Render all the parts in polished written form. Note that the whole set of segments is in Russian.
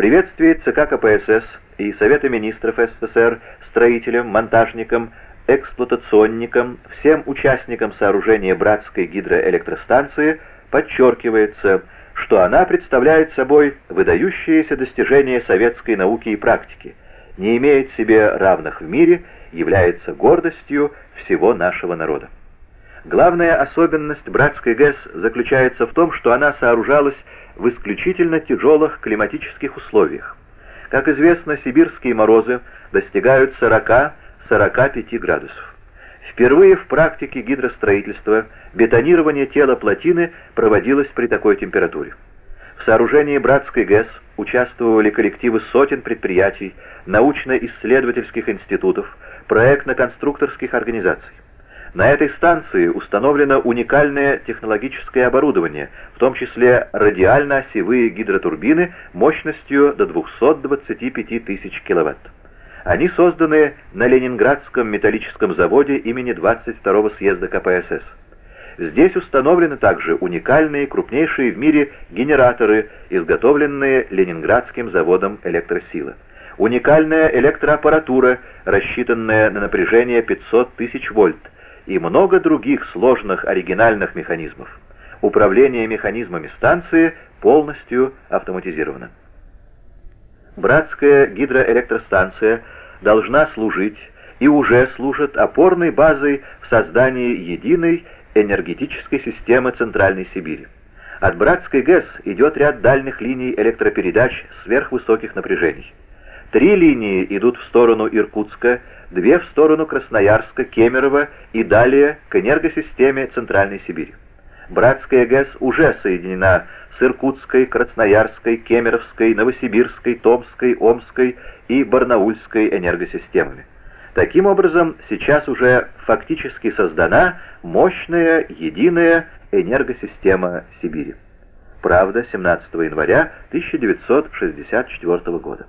приветствии ЦК КПСС и Совета министров СССР строителям, монтажникам, эксплуатационникам, всем участникам сооружения Братской гидроэлектростанции подчеркивается, что она представляет собой выдающееся достижение советской науки и практики, не имеет себе равных в мире, является гордостью всего нашего народа. Главная особенность Братской ГЭС заключается в том, что она сооружалась в исключительно тяжелых климатических условиях. Как известно, сибирские морозы достигают 40-45 градусов. Впервые в практике гидростроительства бетонирование тела плотины проводилось при такой температуре. В сооружении Братской ГЭС участвовали коллективы сотен предприятий, научно-исследовательских институтов, проектно-конструкторских организаций. На этой станции установлено уникальное технологическое оборудование, в том числе радиально-осевые гидротурбины мощностью до 225 тысяч киловатт. Они созданы на Ленинградском металлическом заводе имени 22-го съезда КПСС. Здесь установлены также уникальные крупнейшие в мире генераторы, изготовленные Ленинградским заводом электросилы. Уникальная электроаппаратура, рассчитанная на напряжение 500 тысяч вольт, и много других сложных оригинальных механизмов. Управление механизмами станции полностью автоматизировано. Братская гидроэлектростанция должна служить и уже служит опорной базой в создании единой энергетической системы Центральной Сибири. От Братской ГЭС идет ряд дальних линий электропередач сверхвысоких напряжений. 3 линии идут в сторону Иркутска, 2 в сторону Красноярска, Кемерово и далее к энергосистеме Центральной Сибири. Братская ГЭС уже соединена с Иркутской, Красноярской, Кемеровской, Новосибирской, Томской, Омской и Барнаульской энергосистемами. Таким образом, сейчас уже фактически создана мощная единая энергосистема Сибири. Правда, 17 января 1964 года.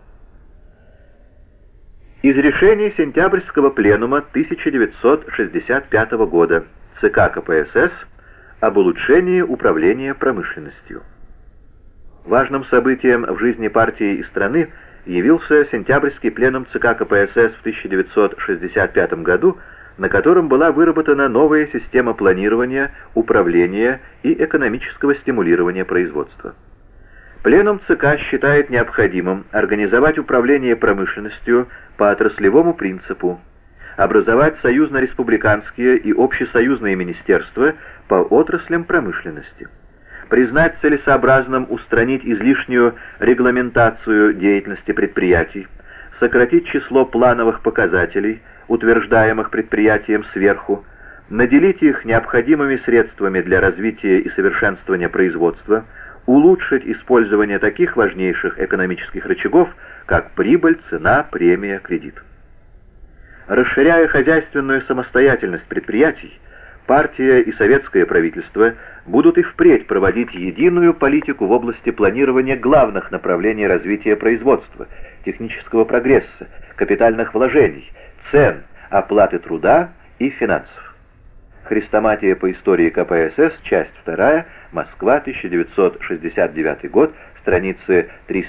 Из решений сентябрьского пленума 1965 года ЦК КПСС об улучшении управления промышленностью. Важным событием в жизни партии и страны явился сентябрьский пленум ЦК КПСС в 1965 году, на котором была выработана новая система планирования, управления и экономического стимулирования производства. Пленум ЦК считает необходимым организовать управление промышленностью по отраслевому принципу, образовать союзно-республиканские и общесоюзные министерства по отраслям промышленности, признать целесообразным устранить излишнюю регламентацию деятельности предприятий, сократить число плановых показателей, утверждаемых предприятием сверху, наделить их необходимыми средствами для развития и совершенствования производства, улучшить использование таких важнейших экономических рычагов, как прибыль, цена, премия, кредит. Расширяя хозяйственную самостоятельность предприятий, партия и советское правительство будут и впредь проводить единую политику в области планирования главных направлений развития производства, технического прогресса, капитальных вложений, цен, оплаты труда и финансов. Хрестоматия по истории КПСС, часть 2, Москва, 1969 год, страницы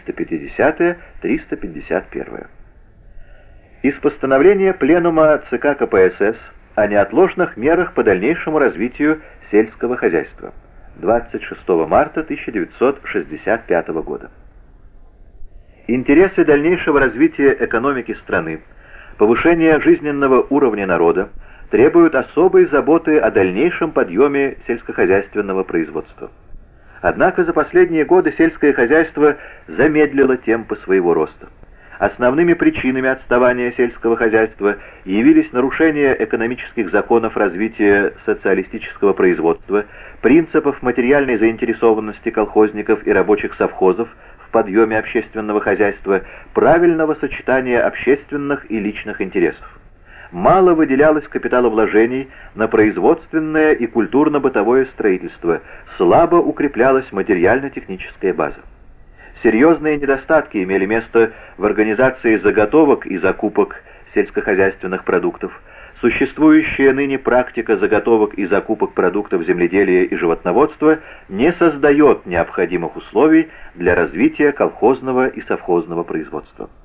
350-351. Из постановления Пленума ЦК КПСС о неотложных мерах по дальнейшему развитию сельского хозяйства. 26 марта 1965 года. Интересы дальнейшего развития экономики страны, повышения жизненного уровня народа требуют особой заботы о дальнейшем подъеме сельскохозяйственного производства. Однако за последние годы сельское хозяйство замедлило темпы своего роста. Основными причинами отставания сельского хозяйства явились нарушения экономических законов развития социалистического производства, принципов материальной заинтересованности колхозников и рабочих совхозов в подъеме общественного хозяйства, правильного сочетания общественных и личных интересов. Мало выделялось капиталовложений на производственное и культурно-бытовое строительство, слабо укреплялась материально-техническая база. Серьезные недостатки имели место в организации заготовок и закупок сельскохозяйственных продуктов, Существующая ныне практика заготовок и закупок продуктов земледелия и животноводства не создает необходимых условий для развития колхозного и совхозного производства.